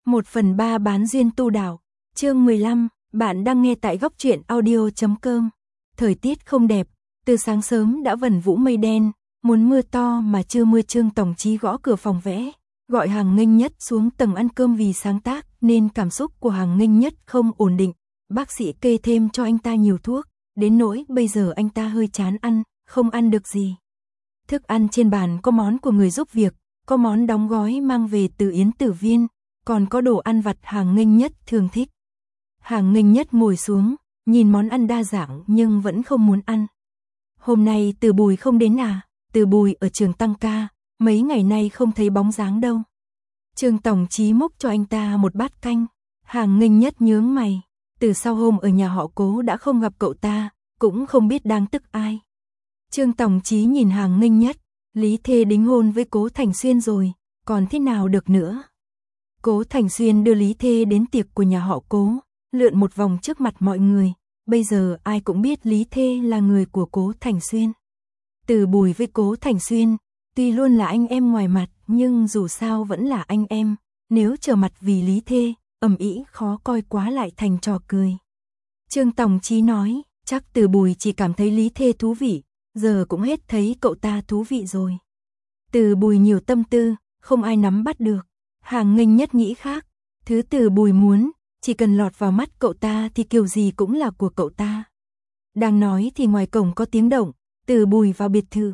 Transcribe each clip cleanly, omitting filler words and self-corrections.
1/3 bán duyên tu đạo, chương 15, bạn đang nghe tại góc truyện audio.com. Thời tiết không đẹp, từ sáng sớm đã vẩn vũ mây đen, muốn mưa to mà chưa mưa. Trương Tổng Chí gõ cửa phòng vẽ, gọi Hàng Nghênh Nhất xuống tầng ăn cơm vì sáng tác nên cảm xúc của Hàng Nghênh Nhất không ổn định. Bác sĩ kê thêm cho anh ta nhiều thuốc, đến nỗi bây giờ anh ta hơi chán ăn, không ăn được gì. Thức ăn trên bàn có món của người giúp việc, có món đóng gói mang về từ Yến Tử Viên, còn có đồ ăn vặt Hàng Nghênh Nhất thường thích. Hàng Nghênh Nhất ngồi xuống, nhìn món ăn đa dạng nhưng vẫn không muốn ăn. Hôm nay Từ Bùi không đến à? Từ Bùi ở trường tăng ca, mấy ngày nay không thấy bóng dáng đâu. Trương Tổng Chí múc cho anh ta một bát canh. Hàng Nghênh Nhất nhướng mày, từ sau hôm ở nhà họ Cố đã không gặp cậu ta, cũng không biết đang tức ai. Trương Tổng Chí nhìn Hàng Nghênh Nhất, Lý Thê đính hôn với Cố Thành Xuyên rồi, còn thế nào được nữa. Cố Thành Xuyên đưa Lý Thê đến tiệc của nhà họ Cố, lượn một vòng trước mặt mọi người, bây giờ ai cũng biết Lý Thê là người của Cố Thành Xuyên. Từ Bùi với Cố Thành Xuyên, tuy luôn là anh em ngoài mặt nhưng dù sao vẫn là anh em, nếu trở mặt vì Lý Thê, ầm ĩ khó coi quá lại thành trò cười. Trương Tổng Chí nói, chắc Từ Bùi chỉ cảm thấy Lý Thê thú vị, giờ cũng hết thấy cậu ta thú vị rồi. Từ Bùi nhiều tâm tư, không ai nắm bắt được. Hàng Nghênh Nhất nghĩ khác, thứ Từ Bùi muốn, chỉ cần lọt vào mắt cậu ta thì kiểu gì cũng là của cậu ta. Đang nói thì ngoài cổng có tiếng động, Từ Bùi vào biệt thự.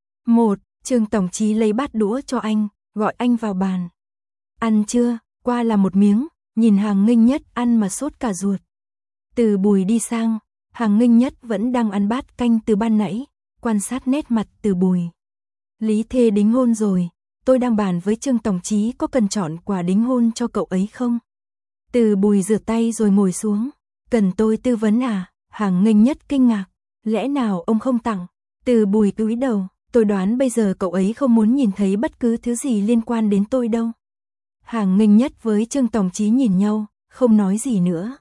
Trương Tổng Chí lấy bát đũa cho anh, gọi anh vào bàn. Ăn chưa? Qua là một miếng, nhìn Hàng Nghênh Nhất ăn mà sốt cả ruột. Từ Bùi đi sang, Hàng Nghênh Nhất vẫn đang ăn bát canh từ ban nãy, quan sát nét mặt Từ Bùi. Lý Thê đính hôn rồi, tôi đang bàn với Trương Tổng Chí có cần chọn quà đính hôn cho cậu ấy không? Từ Bùi rửa tay rồi ngồi xuống, cần tôi tư vấn à? Hàng Nghênh Nhất kinh ngạc, lẽ nào ông không tặng? Từ Bùi cúi đầu, tôi đoán bây giờ cậu ấy không muốn nhìn thấy bất cứ thứ gì liên quan đến tôi đâu. Hàng Nghênh Nhất với Trương Tổng Chí nhìn nhau, không nói gì nữa.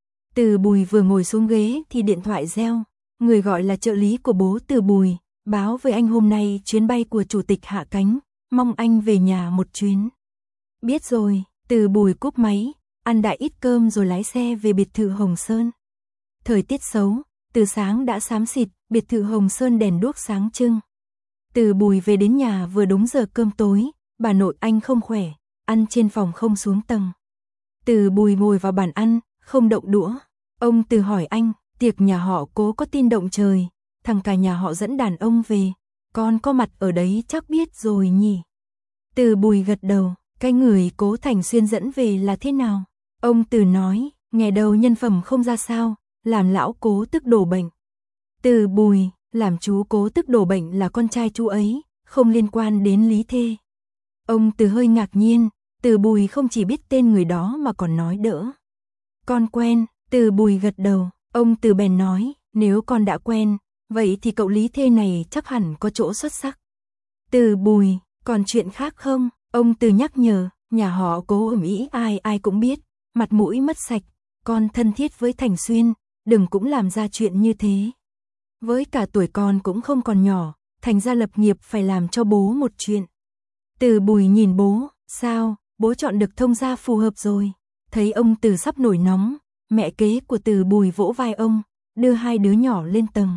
Từ Bùi vừa ngồi xuống ghế thì điện thoại reo, người gọi là trợ lý của bố Từ Bùi, báo với anh hôm nay chuyến bay của chủ tịch hạ cánh, mong anh về nhà một chuyến. Biết rồi, Từ Bùi cúp máy, ăn đại ít cơm rồi lái xe về biệt thự Hồng Sơn. Thời tiết xấu, từ sáng đã xám xịt, biệt thự Hồng Sơn đèn đuốc sáng trưng. Từ Bùi về đến nhà vừa đúng giờ cơm tối, bà nội anh không khỏe, ăn trên phòng không xuống tầng. Từ Bùi ngồi vào bàn ăn, không động đũa. Ông Từ hỏi anh, tiệc nhà họ Cố có tin động trời, thằng cả nhà họ dẫn đàn ông về, con có mặt ở đấy chắc biết rồi nhỉ. Từ Bùi gật đầu, cái người Cố Thành Xuyên dẫn về là thế nào? Ông Từ nói, nghe đầu nhân phẩm không ra sao, làm lão Cố tức đổ bệnh. Từ Bùi, làm chú Cố tức đổ bệnh là con trai chú ấy, không liên quan đến Lý Thê. Ông Từ hơi ngạc nhiên, Từ Bùi không chỉ biết tên người đó mà còn nói đỡ. Con quen, Từ Bùi gật đầu, ông Từ bèn nói, nếu con đã quen, vậy thì cậu Lý Thê này chắc hẳn có chỗ xuất sắc. Từ Bùi, còn chuyện khác không? Ông Từ nhắc nhở, nhà họ Cố ầm ĩ ai cũng biết, mặt mũi mất sạch, con thân thiết với Thành Xuyên, đừng cũng làm ra chuyện như thế. Với cả tuổi con cũng không còn nhỏ, thành ra lập nghiệp phải làm cho bố một chuyện. Từ Bùi nhìn bố, sao, bố chọn được thông gia phù hợp rồi. Thấy ông Từ sắp nổi nóng, mẹ kế của Từ Bùi vỗ vai ông, đưa hai đứa nhỏ lên tầng.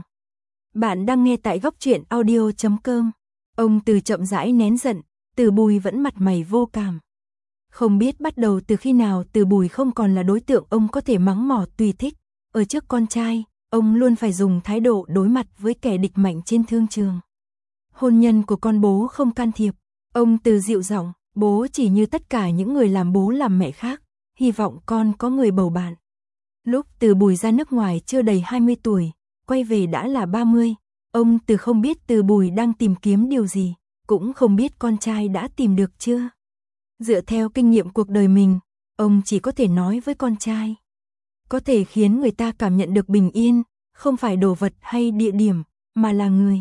Bạn đang nghe tại góc truyện audio.com. Ông Từ chậm rãi nén giận, Từ Bùi vẫn mặt mày vô cảm. Không biết bắt đầu từ khi nào Từ Bùi không còn là đối tượng ông có thể mắng mỏ tùy thích. Ở trước con trai, ông luôn phải dùng thái độ đối mặt với kẻ địch mạnh trên thương trường. Hôn nhân của con bố không can thiệp. Ông Từ dịu giọng, bố chỉ như tất cả những người làm bố làm mẹ khác, hy vọng con có người bầu bạn. Lúc Từ Bùi ra nước ngoài chưa đầy 20 tuổi, quay về đã là 30, ông Từ không biết Từ Bùi đang tìm kiếm điều gì, cũng không biết con trai đã tìm được chưa. Dựa theo kinh nghiệm cuộc đời mình, ông chỉ có thể nói với con trai. Có thể khiến người ta cảm nhận được bình yên, không phải đồ vật hay địa điểm, mà là người.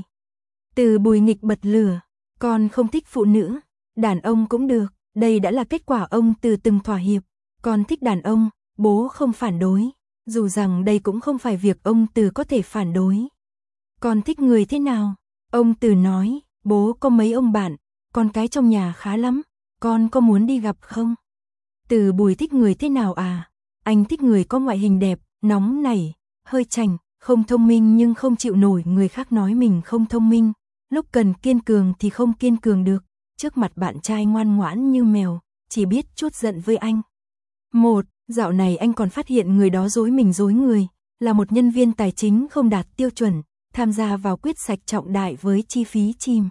Từ Bùi nghịch bật lửa, con không thích phụ nữ, đàn ông cũng được, đây đã là kết quả ông Từ từng thỏa hiệp. Con thích đàn ông, bố không phản đối, dù rằng đây cũng không phải việc ông Từ có thể phản đối. Con thích người thế nào? Ông Từ nói, bố có mấy ông bạn, con cái trong nhà khá lắm, con có muốn đi gặp không? Từ Bùi thích người thế nào à? Anh thích người có ngoại hình đẹp, nóng nảy, hơi chảnh, không thông minh nhưng không chịu nổi người khác nói mình không thông minh. Lúc cần kiên cường thì không kiên cường được. Trước mặt bạn trai ngoan ngoãn như mèo, chỉ biết chút giận với anh. Dạo này anh còn phát hiện người đó dối mình dối người, là một nhân viên tài chính không đạt tiêu chuẩn, tham gia vào quyết sạch trọng đại với chi phí chìm.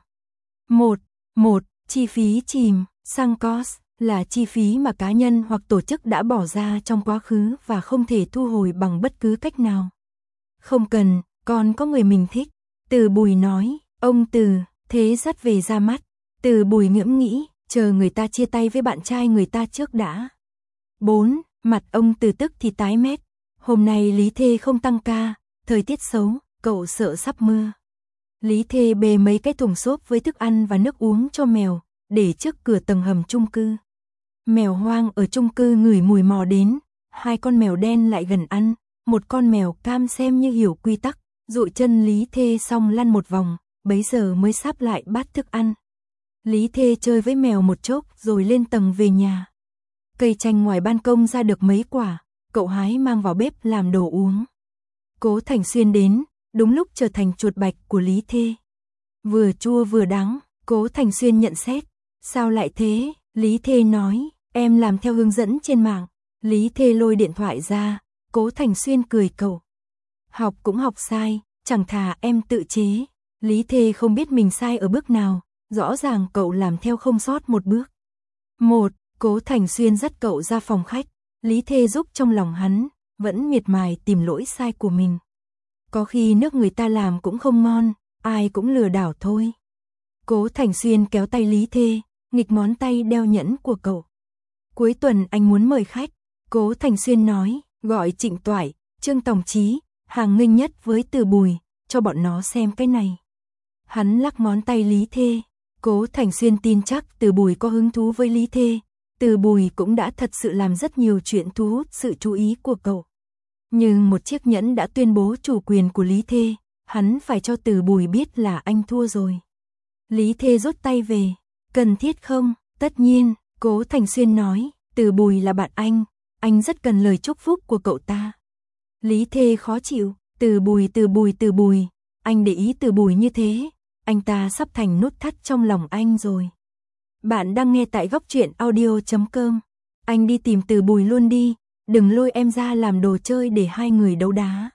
Chi phí chìm, sunk cost, là chi phí mà cá nhân hoặc tổ chức đã bỏ ra trong quá khứ và không thể thu hồi bằng bất cứ cách nào. Không cần, con có người mình thích. Từ Bùi nói, ông Từ, thế dắt về ra mắt. Từ Bùi ngẫm nghĩ, chờ người ta chia tay với bạn trai người ta trước đã. 4. Mặt ông Từ tức thì tái mét. Hôm nay Lý Thê không tăng ca, thời tiết xấu, cậu sợ sắp mưa. Lý Thê bê mấy cái thùng xốp với thức ăn và nước uống cho mèo, để trước cửa tầng hầm chung cư. Mèo hoang ở chung cư ngửi mùi mò đến, 2 con mèo đen lại gần ăn, một con mèo cam xem như hiểu quy tắc, dụi chân Lý Thê xong lăn một vòng, bấy giờ mới sáp lại bát thức ăn. Lý Thê chơi với mèo một chốc rồi lên tầng về nhà. Cây chanh ngoài ban công ra được mấy quả, cậu hái mang vào bếp làm đồ uống. Cố Thành Xuyên đến, đúng lúc trở thành chuột bạch của Lý Thê. Vừa chua vừa đắng, Cố Thành Xuyên nhận xét. Sao lại thế? Lý Thê nói, em làm theo hướng dẫn trên mạng. Lý Thê lôi điện thoại ra, Cố Thành Xuyên cười cậu. Học cũng học sai, chẳng thà em tự chế. Lý Thê không biết mình sai ở bước nào, rõ ràng cậu làm theo không sót một bước. Cố Thành Xuyên dắt cậu ra phòng khách, Lý Thê giúp trong lòng hắn, vẫn miệt mài tìm lỗi sai của mình. Có khi nước người ta làm cũng không ngon, ai cũng lừa đảo thôi. Cố Thành Xuyên kéo tay Lý Thê, nghịch ngón tay đeo nhẫn của cậu. Cuối tuần anh muốn mời khách, Cố Thành Xuyên nói, gọi Trịnh Toại, Trương Tòng Chí, Hàng Nghinh Nhất với Từ Bùi, cho bọn nó xem cái này. Hắn lắc ngón tay Lý Thê, Cố Thành Xuyên tin chắc Từ Bùi có hứng thú với Lý Thê. Từ Bùi cũng đã thật sự làm rất nhiều chuyện thu hút sự chú ý của cậu. Nhưng một chiếc nhẫn đã tuyên bố chủ quyền của Lý Thê, hắn phải cho Từ Bùi biết là anh thua rồi. Lý Thê rút tay về, cần thiết không? Tất nhiên, Cố Thành Xuyên nói, Từ Bùi là bạn anh rất cần lời chúc phúc của cậu ta. Lý Thê khó chịu, Từ Bùi, anh để ý Từ Bùi như thế, anh ta sắp thành nút thắt trong lòng anh rồi. Bạn đang nghe tại góc truyện audio.com. Anh đi tìm Từ Bùi luôn đi, đừng lôi em ra làm đồ chơi để hai người đấu đá.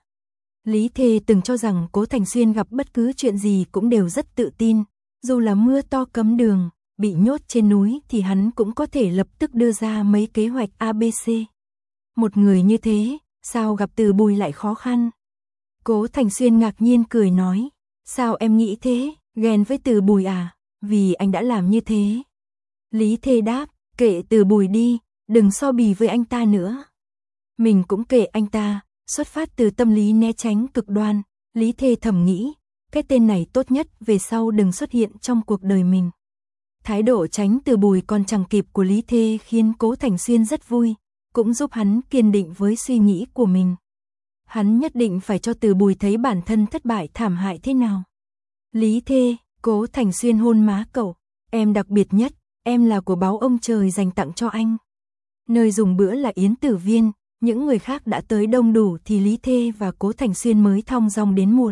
Lý Thê từng cho rằng Cố Thành Xuyên gặp bất cứ chuyện gì cũng đều rất tự tin, dù là mưa to cấm đường, bị nhốt trên núi thì hắn cũng có thể lập tức đưa ra mấy kế hoạch ABC. Một người như thế, sao gặp Từ Bùi lại khó khăn? Cố Thành Xuyên ngạc nhiên cười nói, sao em nghĩ thế, ghen với Từ Bùi à, vì anh đã làm như thế. Lý Thê đáp, kệ Từ Bùi đi, đừng so bì với anh ta nữa. Mình cũng kệ anh ta, xuất phát từ tâm lý né tránh cực đoan, Lý Thê thầm nghĩ, cái tên này tốt nhất về sau đừng xuất hiện trong cuộc đời mình. Thái độ tránh Từ Bùi còn chẳng kịp của Lý Thê khiến Cố Thành Xuyên rất vui, cũng giúp hắn kiên định với suy nghĩ của mình. Hắn nhất định phải cho Từ Bùi thấy bản thân thất bại thảm hại thế nào. Lý Thê, Cố Thành Xuyên hôn má cậu, em đặc biệt nhất, em là của báu ông trời dành tặng cho anh. Nơi dùng bữa là Yến Tử Viên, những người khác đã tới đông đủ thì Lý Thê và Cố Thành Xuyên mới thong dong đến muộn.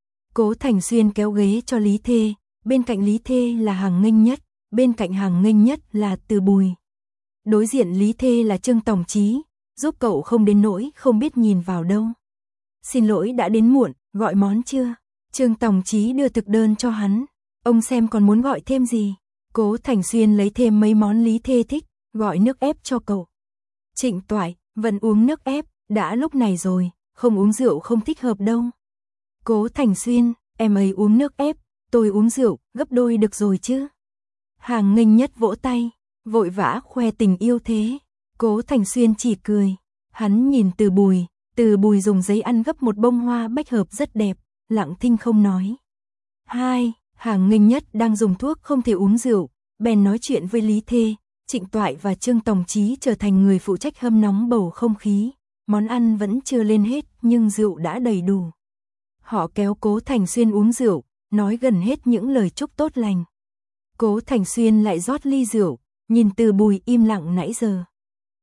Cố Thành Xuyên kéo ghế cho Lý Thê, bên cạnh Lý Thê là Hàng Nghinh Nhất, bên cạnh Hàng Nghinh Nhất là Từ Bùi. Đối diện Lý Thê là Trương Tòng Chí, giúp cậu không đến nỗi không biết nhìn vào đâu. Xin lỗi đã đến muộn, gọi món chưa? Trương Tòng Chí đưa thực đơn cho hắn, ông xem còn muốn gọi thêm gì. Cố Thành Xuyên lấy thêm mấy món Lý Thê thích, gọi nước ép cho cậu. Trịnh Toại, vẫn uống nước ép, đã lúc này rồi, không uống rượu không thích hợp đâu. Cố Thành Xuyên, em ấy uống nước ép, tôi uống rượu, gấp đôi được rồi chứ. Hàng Nghinh Nhất vỗ tay, vội vã khoe tình yêu thế. Cố Thành Xuyên chỉ cười, hắn nhìn Từ Bùi dùng giấy ăn gấp một bông hoa bách hợp rất đẹp, lặng thinh không nói. Hàng Nghinh Nhất đang dùng thuốc không thể uống rượu, bèn nói chuyện với Lý Thê, Trịnh Toại và Trương Tòng Chí trở thành người phụ trách hâm nóng bầu không khí. Món ăn vẫn chưa lên hết nhưng rượu đã đầy đủ. Họ kéo Cố Thành Xuyên uống rượu, nói gần hết những lời chúc tốt lành. Cố Thành Xuyên lại rót ly rượu, nhìn Từ Bùi im lặng nãy giờ.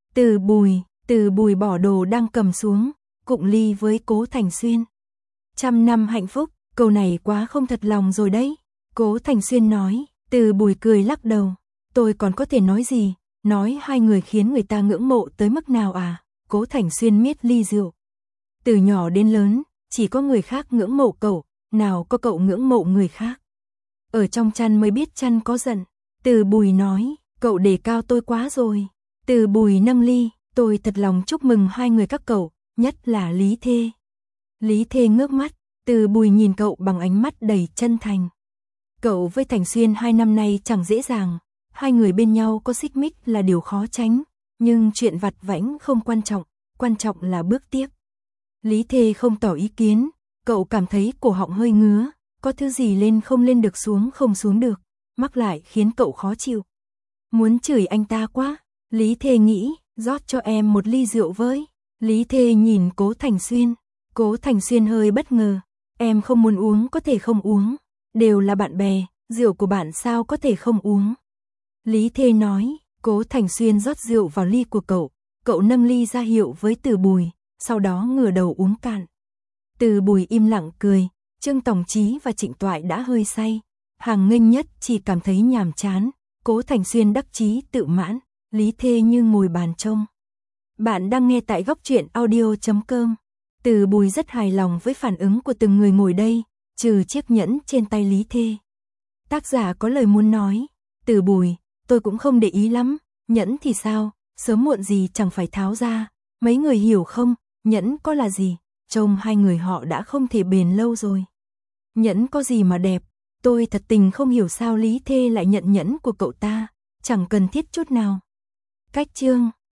Từ Bùi bỏ đồ đang cầm xuống, cụng ly với Cố Thành Xuyên. 100 năm hạnh phúc, câu này quá không thật lòng rồi đấy. Cố Thành Xuyên nói, Từ Bùi cười lắc đầu. Tôi còn có thể nói gì, nói hai người khiến người ta ngưỡng mộ tới mức nào à? Cố Thành Xuyên miết ly rượu. Từ nhỏ đến lớn, chỉ có người khác ngưỡng mộ cậu, nào có cậu ngưỡng mộ người khác. Ở trong chăn mới biết chăn có giận. Từ Bùi nói, cậu đề cao tôi quá rồi. Từ Bùi nâng ly, tôi thật lòng chúc mừng hai người các cậu, nhất là Lý Thê. Lý Thê ngước mắt, Từ Bùi nhìn cậu bằng ánh mắt đầy chân thành. Cậu với Thành Xuyên 2 năm nay chẳng dễ dàng, hai người bên nhau có xích mích là điều khó tránh, nhưng chuyện vặt vãnh không quan trọng là bước tiếp. Lý Thê không tỏ ý kiến, cậu cảm thấy cổ họng hơi ngứa, có thứ gì lên không lên được xuống không xuống được, mắc lại khiến cậu khó chịu. Muốn chửi anh ta quá, Lý Thê nghĩ, rót cho em một ly rượu với. Lý Thê nhìn Cố Thành Xuyên, Cố Thành Xuyên hơi bất ngờ, em không muốn uống có thể không uống, đều là bạn bè, rượu của bạn sao có thể không uống. Lý Thê nói, Cố Thành Xuyên rót rượu vào ly của cậu nâng ly ra hiệu với Từ Bùi, sau đó ngửa đầu uống cạn. Từ Bùi im lặng cười, Trương Tổng Chí và Trịnh Toại đã hơi say, Hàng Nghênh Nhất chỉ cảm thấy nhàm chán, Cố Thành Xuyên đắc chí tự mãn, Lý Thê như ngồi bàn trông. Bạn đang nghe tại góc truyện audio.com. Từ Bùi rất hài lòng với phản ứng của từng người ngồi đây, trừ chiếc nhẫn trên tay Lý Thê. Tác giả có lời muốn nói, Từ Bùi, tôi cũng không để ý lắm, nhẫn thì sao, sớm muộn gì chẳng phải tháo ra, mấy người hiểu không, nhẫn có là gì, trông hai người họ đã không thể bền lâu rồi. Nhẫn có gì mà đẹp, tôi thật tình không hiểu sao Lý Thê lại nhận nhẫn của cậu ta, chẳng cần thiết chút nào. Cách chương